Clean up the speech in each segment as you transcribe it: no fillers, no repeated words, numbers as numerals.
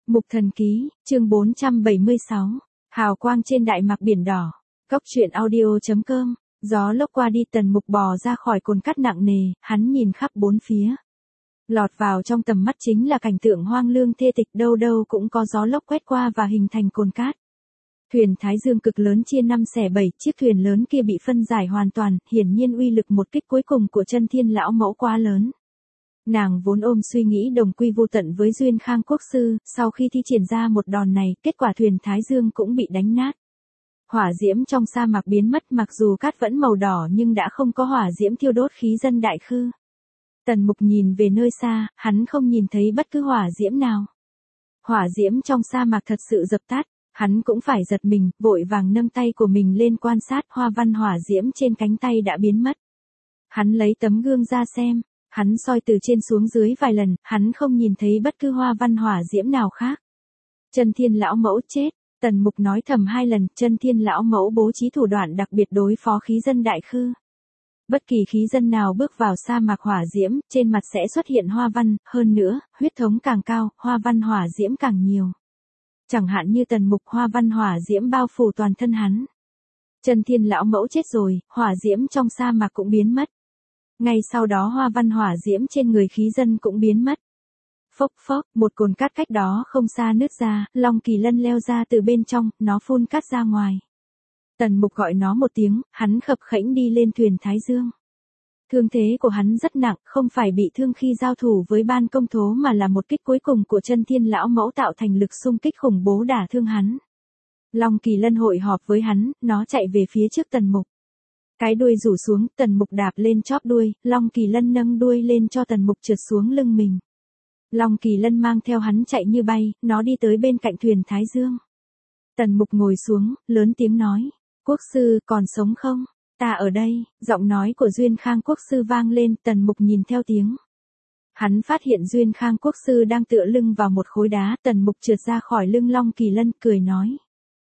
Mục Thần Ký, chương 476. Hào quang trên đại mạc biển đỏ. Góc truyện audio.com. Gió lốc qua đi, Tần Mục bò ra khỏi cồn cát nặng nề, hắn nhìn khắp bốn phía. Lọt vào trong tầm mắt chính là cảnh tượng hoang lương thê tịch, đâu đâu cũng có gió lốc quét qua và hình thành cồn cát. Thuyền Thái Dương cực lớn chia 5 xẻ 7, chiếc thuyền lớn kia bị phân giải hoàn toàn, hiển nhiên uy lực một kích cuối cùng của Chân Thiên lão mẫu quá lớn. Nàng vốn ôm suy nghĩ đồng quy vô tận với Duyên Khang Quốc sư, sau khi thi triển ra một đòn này, kết quả thuyền Thái Dương cũng bị đánh nát. Hỏa diễm trong sa mạc biến mất, mặc dù cát vẫn màu đỏ nhưng đã không có hỏa diễm thiêu đốt khí dân đại khư. Tần Mục nhìn về nơi xa, hắn không nhìn thấy bất cứ hỏa diễm nào. Hỏa diễm trong sa mạc thật sự dập tắt, hắn cũng phải giật mình, vội vàng nâng tay của mình lên quan sát, hoa văn hỏa diễm trên cánh tay đã biến mất. Hắn lấy tấm gương ra xem. Hắn soi từ trên xuống dưới vài lần, hắn không nhìn thấy bất cứ hoa văn hỏa diễm nào khác. Chân Thiên lão mẫu chết, Tần Mục nói thầm 2 lần, Chân Thiên lão mẫu bố trí thủ đoạn đặc biệt đối phó khí dân đại khư. Bất kỳ khí dân nào bước vào sa mạc hỏa diễm, trên mặt sẽ xuất hiện hoa văn, hơn nữa, huyết thống càng cao, hoa văn hỏa diễm càng nhiều. Chẳng hạn như Tần Mục, hoa văn hỏa diễm bao phủ toàn thân hắn. Chân Thiên lão mẫu chết rồi, hỏa diễm trong sa mạc cũng biến mất. Ngay sau đó hoa văn hỏa diễm trên người khí dân cũng biến mất. Phốc phốc, một cồn cát cách đó không xa nứt ra, Long Kỳ Lân leo ra từ bên trong, nó phun cát ra ngoài. Tần Mục gọi nó một tiếng, hắn khập khễnh đi lên thuyền Thái Dương. Thương thế của hắn rất nặng, không phải bị thương khi giao thủ với Ban Công Thố mà là một kích cuối cùng của Chân Thiên lão mẫu tạo thành lực xung kích khủng bố đả thương hắn. Long Kỳ Lân hội họp với hắn, nó chạy về phía trước Tần Mục. Cái đuôi rủ xuống, Tần Mục đạp lên chóp đuôi, Long Kỳ Lân nâng đuôi lên cho Tần Mục trượt xuống lưng mình. Long Kỳ Lân mang theo hắn chạy như bay, nó đi tới bên cạnh thuyền Thái Dương. Tần Mục ngồi xuống, lớn tiếng nói, Quốc sư, còn sống không? Ta ở đây, giọng nói của Duyên Khang Quốc sư vang lên, Tần Mục nhìn theo tiếng. Hắn phát hiện Duyên Khang Quốc sư đang tựa lưng vào một khối đá, Tần Mục trượt ra khỏi lưng Long Kỳ Lân, cười nói.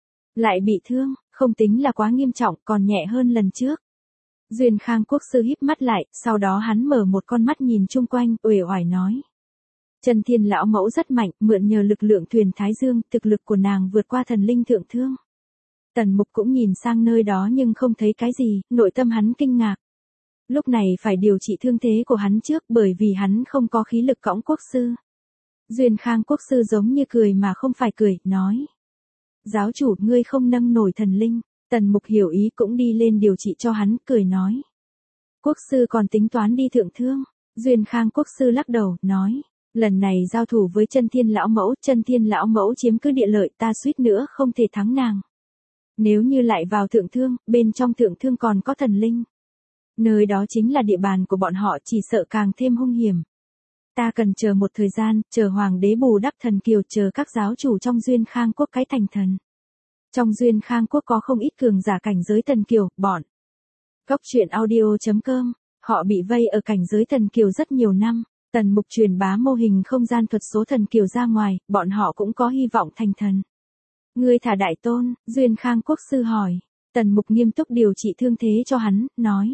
Lại bị thương, không tính là quá nghiêm trọng, còn nhẹ hơn lần trước. Duyên Khang Quốc sư híp mắt lại, sau đó hắn mở một con mắt nhìn chung quanh, uể oải nói. Chân Thiên lão mẫu rất mạnh, mượn nhờ lực lượng thuyền Thái Dương, thực lực của nàng vượt qua thần linh thượng thương. Tần Mục cũng nhìn sang nơi đó nhưng không thấy cái gì, nội tâm hắn kinh ngạc. Lúc này phải điều trị thương thế của hắn trước bởi vì hắn không có khí lực cõng quốc sư. Duyên Khang Quốc sư giống như cười mà không phải cười, nói. Giáo chủ, ngươi không nâng nổi thần linh. Tần Mục hiểu ý cũng đi lên điều trị cho hắn, cười nói. Quốc sư còn tính toán đi thượng thương. Duyên Khang Quốc sư lắc đầu, nói. Lần này giao thủ với Chân Thiên lão mẫu chiếm cứ địa lợi, ta suýt nữa không thể thắng nàng. Nếu như lại vào thượng thương, bên trong thượng thương còn có thần linh. Nơi đó chính là địa bàn của bọn họ, chỉ sợ càng thêm hung hiểm. Ta cần chờ một thời gian, chờ hoàng đế bù đắp thần kiều, chờ các giáo chủ trong Duyên Khang Quốc cái thành thần. Trong Duyên Khang Quốc có không ít cường giả cảnh giới thần kiều, bọn. Góc truyện audio.com, họ bị vây ở cảnh giới thần kiều rất nhiều năm. Tần Mục truyền bá mô hình không gian thuật số thần kiều ra ngoài, bọn họ cũng có hy vọng thành thần. Ngươi thả Đại Tôn, Duyên Khang Quốc sư hỏi. Tần Mục nghiêm túc điều trị thương thế cho hắn, nói.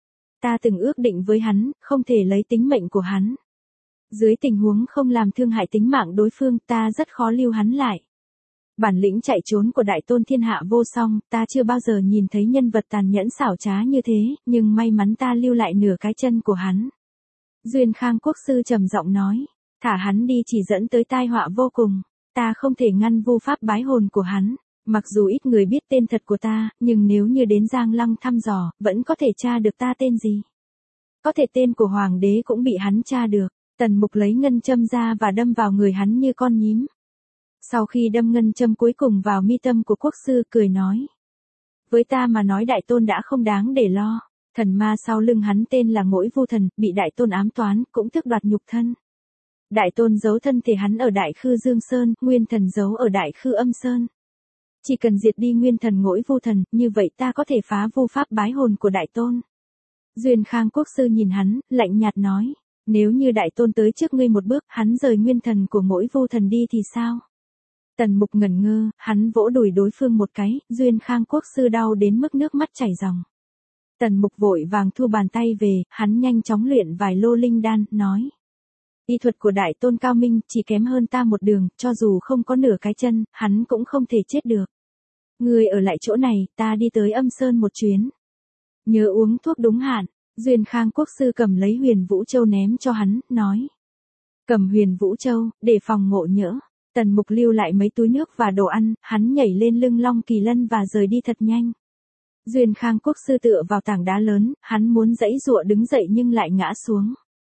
Ta từng ước định với hắn, không thể lấy tính mệnh của hắn. Dưới tình huống không làm thương hại tính mạng đối phương, ta rất khó lưu hắn lại. Bản lĩnh chạy trốn của Đại Tôn thiên hạ vô song, ta chưa bao giờ nhìn thấy nhân vật tàn nhẫn xảo trá như thế, nhưng may mắn ta lưu lại nửa cái chân của hắn. Duyên Khang Quốc sư trầm giọng nói, thả hắn đi chỉ dẫn tới tai họa vô cùng, ta không thể ngăn vu pháp bái hồn của hắn, mặc dù ít người biết tên thật của ta, nhưng nếu như đến Giang Lăng thăm dò, vẫn có thể tra được ta tên gì. Có thể tên của hoàng đế cũng bị hắn tra được. Tần Mục lấy ngân châm ra và đâm vào người hắn như con nhím. Sau khi đâm ngân châm cuối cùng vào mi tâm của quốc sư, cười nói. Với ta mà nói Đại Tôn đã không đáng để lo. Thần ma sau lưng hắn tên là Ngỗi Vu Thần, bị Đại Tôn ám toán, cũng tước đoạt nhục thân. Đại Tôn giấu thân thể hắn ở Đại Khư Dương Sơn, Nguyên Thần giấu ở Đại Khư Âm Sơn. Chỉ cần diệt đi Nguyên Thần Ngỗi Vu Thần, như vậy ta có thể phá vu pháp bái hồn của Đại Tôn. Duyên Khang Quốc sư nhìn hắn, lạnh nhạt nói. Nếu như Đại Tôn tới trước ngươi một bước, hắn rời Nguyên Thần của Ngỗi Vu Thần đi thì sao? Tần Mục ngẩn ngơ, hắn vỗ đùi đối phương một cái, Duyên Khang Quốc sư đau đến mức nước mắt chảy ròng. Tần Mục vội vàng thu bàn tay về, hắn nhanh chóng luyện vài lô linh đan, nói. Y thuật của đại tôn cao minh, chỉ kém hơn ta một đường, cho dù không có nửa cái chân, hắn cũng không thể chết được. Ngươi ở lại chỗ này, ta đi tới Âm Sơn một chuyến. Nhớ uống thuốc đúng hạn. Duyên Khang Quốc sư cầm lấy Huyền Vũ Châu ném cho hắn, nói. Cầm Huyền Vũ Châu, để phòng ngộ nhỡ. Tần Mục lưu lại mấy túi nước và đồ ăn, hắn nhảy lên lưng Long Kỳ Lân và rời đi thật nhanh. Duyên Khang Quốc sư tựa vào tảng đá lớn, hắn muốn giãy giụa đứng dậy nhưng lại ngã xuống.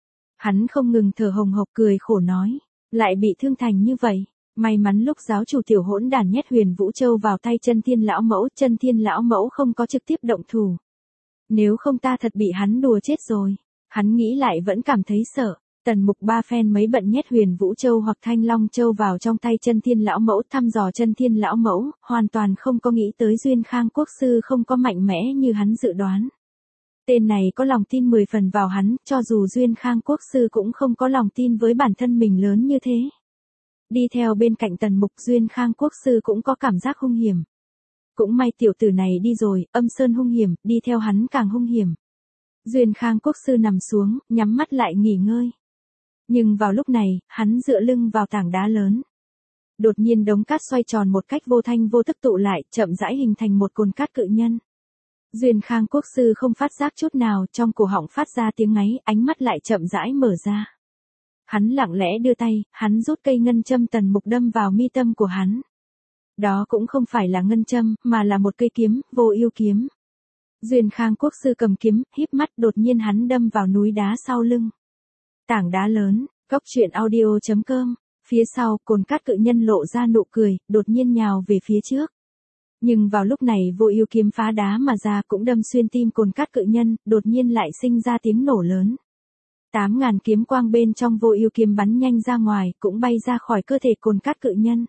Hắn không ngừng thở hồng hộc cười khổ nói, lại bị thương thành như vậy. May mắn lúc giáo chủ tiểu hỗn đản nhét Huyền Vũ Châu vào tay Chân Thiên lão mẫu, Chân Thiên lão mẫu không có trực tiếp động thủ. Nếu không ta thật bị hắn đùa chết rồi. Hắn nghĩ lại vẫn cảm thấy sợ. Tần Mục ba phen mấy bận nhét Huyền Vũ Châu hoặc Thanh Long Châu vào trong tay Chân Thiên lão mẫu, thăm dò Chân Thiên lão mẫu, hoàn toàn không có nghĩ tới Duyên Khang Quốc sư không có mạnh mẽ như hắn dự đoán. Tên này có lòng tin 10 phần vào hắn, cho dù Duyên Khang Quốc sư cũng không có lòng tin với bản thân mình lớn như thế. Đi theo bên cạnh Tần Mục, Duyên Khang Quốc sư cũng có cảm giác hung hiểm. Cũng may tiểu tử này đi rồi, Âm Sơn hung hiểm, đi theo hắn càng hung hiểm. Duyên Khang Quốc sư nằm xuống, nhắm mắt lại nghỉ ngơi. Nhưng vào lúc này, hắn dựa lưng vào tảng đá lớn. Đột nhiên đống cát xoay tròn một cách vô thanh vô tức tụ lại, chậm rãi hình thành một cồn cát cự nhân. Duyên Khang Quốc sư không phát giác chút nào, trong cổ họng phát ra tiếng ngáy, ánh mắt lại chậm rãi mở ra. Hắn lặng lẽ đưa tay, hắn rút cây ngân châm Tần Mục đâm vào mi tâm của hắn. Đó cũng không phải là ngân châm, mà là một cây kiếm, Vô Ưu kiếm. Duyên Khang Quốc sư cầm kiếm, híp mắt, đột nhiên hắn đâm vào núi đá sau lưng. Tảng đá lớn, goctruyện.audio.com. Phía sau, cồn cát cự nhân lộ ra nụ cười, đột nhiên nhào về phía trước. Nhưng vào lúc này Vô Ưu kiếm phá đá mà ra, cũng đâm xuyên tim cồn cát cự nhân, đột nhiên lại sinh ra tiếng nổ lớn. 8.000 kiếm quang bên trong Vô Ưu kiếm bắn nhanh ra ngoài, cũng bay ra khỏi cơ thể cồn cát cự nhân.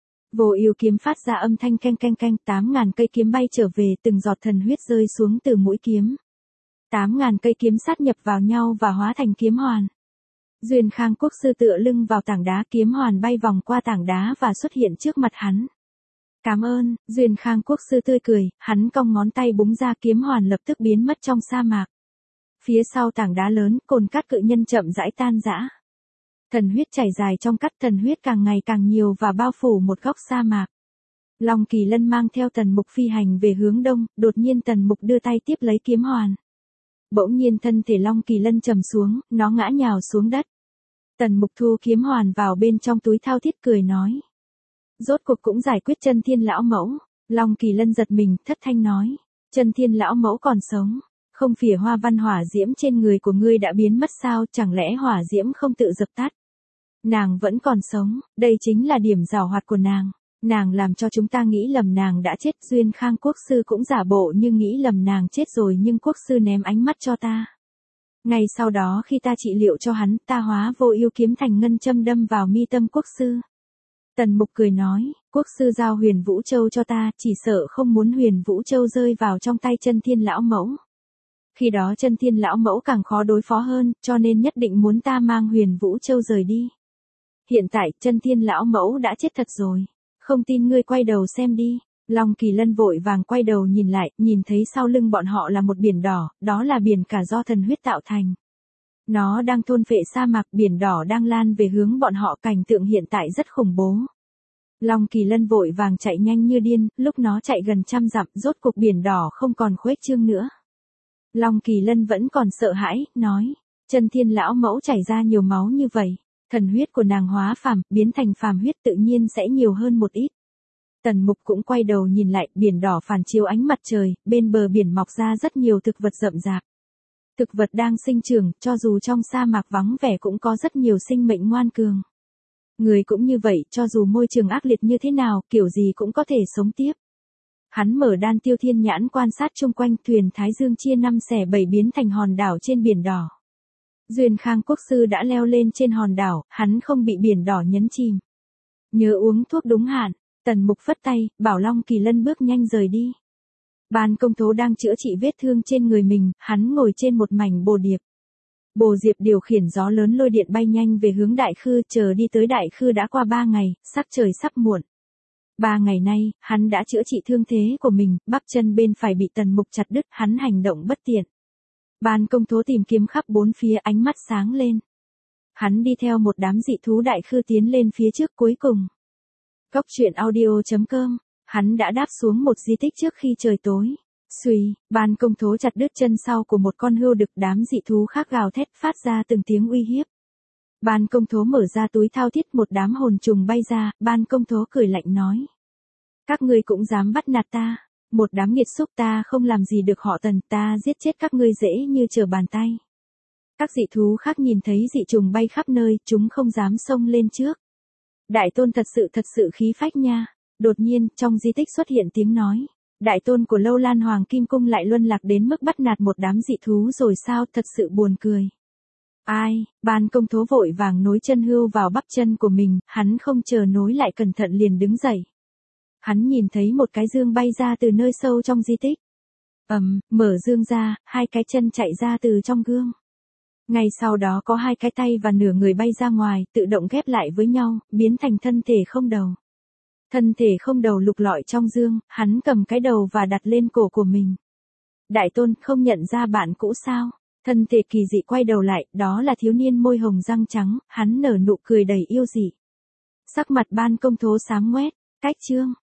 Vô Ưu kiếm phát ra âm thanh keng keng keng, 8.000 cây kiếm bay trở về, từng giọt thần huyết rơi xuống từ mũi kiếm. 8.000 cây kiếm sát nhập vào nhau và hóa thành kiếm hoàn. Duyên Khang Quốc sư tựa lưng vào tảng đá, kiếm hoàn bay vòng qua tảng đá và xuất hiện trước mặt hắn. Cảm ơn, Duyên Khang Quốc sư tươi cười, hắn cong ngón tay búng ra, kiếm hoàn lập tức biến mất trong sa mạc. Phía sau tảng đá lớn, cồn cát cự nhân chậm rãi tan rã. Thần huyết chảy dài trong cát, thần huyết càng ngày càng nhiều và bao phủ một góc sa mạc. Long Kỳ Lân mang theo Tần Mục phi hành về hướng đông, đột nhiên Tần Mục đưa tay tiếp lấy kiếm hoàn. Bỗng nhiên thân thể Long Kỳ Lân trầm xuống, nó ngã nhào xuống đất. Tần Mục thu kiếm hoàn vào bên trong túi thao thiết cười nói. Rốt cuộc cũng giải quyết Chân Thiên lão mẫu. Long Kỳ Lân giật mình, thất thanh nói. Chân Thiên lão mẫu còn sống. Không phỉa hoa văn hỏa diễm trên người của ngươi đã biến mất sao, chẳng lẽ hỏa diễm không tự dập tắt? Nàng vẫn còn sống, đây chính là điểm giảo hoạt của nàng. Nàng làm cho chúng ta nghĩ lầm nàng đã chết. Duyên Khang Quốc sư cũng giả bộ như nghĩ lầm nàng chết rồi, nhưng quốc sư ném ánh mắt cho ta. Ngay sau đó khi ta trị liệu cho hắn, ta hóa Vô Ưu kiếm thành ngân châm đâm vào mi tâm quốc sư. Tần Mục cười nói, quốc sư giao Huyền Vũ Châu cho ta, chỉ sợ không muốn Huyền Vũ Châu rơi vào trong tay Chân Thiên lão mẫu. Khi đó Chân Thiên lão mẫu càng khó đối phó hơn, cho nên nhất định muốn ta mang Huyền Vũ Châu rời đi. Hiện tại, Chân Thiên lão mẫu đã chết thật rồi. Không tin ngươi quay đầu xem đi. Long Kỳ Lân vội vàng quay đầu nhìn lại, nhìn thấy sau lưng bọn họ là một biển đỏ, đó là biển cả do thần huyết tạo thành. Nó đang thôn phệ sa mạc, biển đỏ đang lan về hướng bọn họ, cảnh tượng hiện tại rất khủng bố. Long Kỳ Lân vội vàng chạy nhanh như điên, lúc nó chạy gần 100 dặm, rốt cục biển đỏ không còn khuếch trương nữa. Long Kỳ Lân vẫn còn sợ hãi, nói, Chân Thiên lão mẫu chảy ra nhiều máu như vậy, thần huyết của nàng hóa phàm, biến thành phàm huyết tự nhiên sẽ nhiều hơn một ít. Tần Mục cũng quay đầu nhìn lại, biển đỏ phản chiếu ánh mặt trời, bên bờ biển mọc ra rất nhiều thực vật rậm rạp. Thực vật đang sinh trưởng, cho dù trong sa mạc vắng vẻ cũng có rất nhiều sinh mệnh ngoan cường. Người cũng như vậy, cho dù môi trường ác liệt như thế nào, kiểu gì cũng có thể sống tiếp. Hắn mở Đan Tiêu Thiên nhãn quan sát chung quanh, thuyền Thái Dương chia 5 xẻ 7 biến thành hòn đảo trên biển đỏ. Duyên Khang Quốc sư đã leo lên trên hòn đảo, hắn không bị biển đỏ nhấn chìm. Nhớ uống thuốc đúng hạn. Tần Mục phất tay, bảo Long Kỳ Lân bước nhanh rời đi. Ban Công Tố đang chữa trị vết thương trên người mình, hắn ngồi trên một mảnh bồ điệp. Bồ diệp điều khiển gió lớn lôi điện bay nhanh về hướng Đại Khư, chờ đi tới Đại Khư đã qua 3 ngày, sắc trời sắp muộn. 3 ngày nay, hắn đã chữa trị thương thế của mình, bắp chân bên phải bị Tần Mục chặt đứt, hắn hành động bất tiện. Ban Công Tố tìm kiếm khắp bốn phía, ánh mắt sáng lên. Hắn đi theo một đám dị thú đại khư tiến lên phía trước cuối cùng. Cốc truyện audio.com, hắn đã đáp xuống một di tích trước khi trời tối. Xuy, Ban Công Thố chặt đứt chân sau của một con hươu đực, đám dị thú khác gào thét phát ra từng tiếng uy hiếp. Ban Công Thố mở ra túi thao thiết, một đám hồn trùng bay ra, Ban Công Thố cười lạnh nói. Các ngươi cũng dám bắt nạt ta, một đám nghiệt xúc, ta không làm gì được họ Tần, ta giết chết các ngươi dễ như trở bàn tay. Các dị thú khác nhìn thấy dị trùng bay khắp nơi, chúng không dám xông lên trước. Đại tôn thật sự khí phách nha. Đột nhiên, trong di tích xuất hiện tiếng nói. Đại tôn của Lâu Lan Hoàng Kim Cung lại luân lạc đến mức bắt nạt một đám dị thú rồi sao, thật sự buồn cười. Ai, Ban Công Thố vội vàng nối chân hươu vào bắp chân của mình, hắn không chờ nối lại cẩn thận liền đứng dậy. Hắn nhìn thấy một cái dương bay ra từ nơi sâu trong di tích. Mở dương ra, hai cái chân chạy ra từ trong gương. Ngay sau đó có hai cái tay và nửa người bay ra ngoài, tự động ghép lại với nhau, biến thành thân thể không đầu. Thân thể không đầu lục lọi trong dương, hắn cầm cái đầu và đặt lên cổ của mình. Đại tôn, không nhận ra bạn cũ sao? Thân thể kỳ dị quay đầu lại, đó là thiếu niên môi hồng răng trắng, hắn nở nụ cười đầy yêu dị. Sắc mặt Ban Công Thố xám ngoét, cách chương.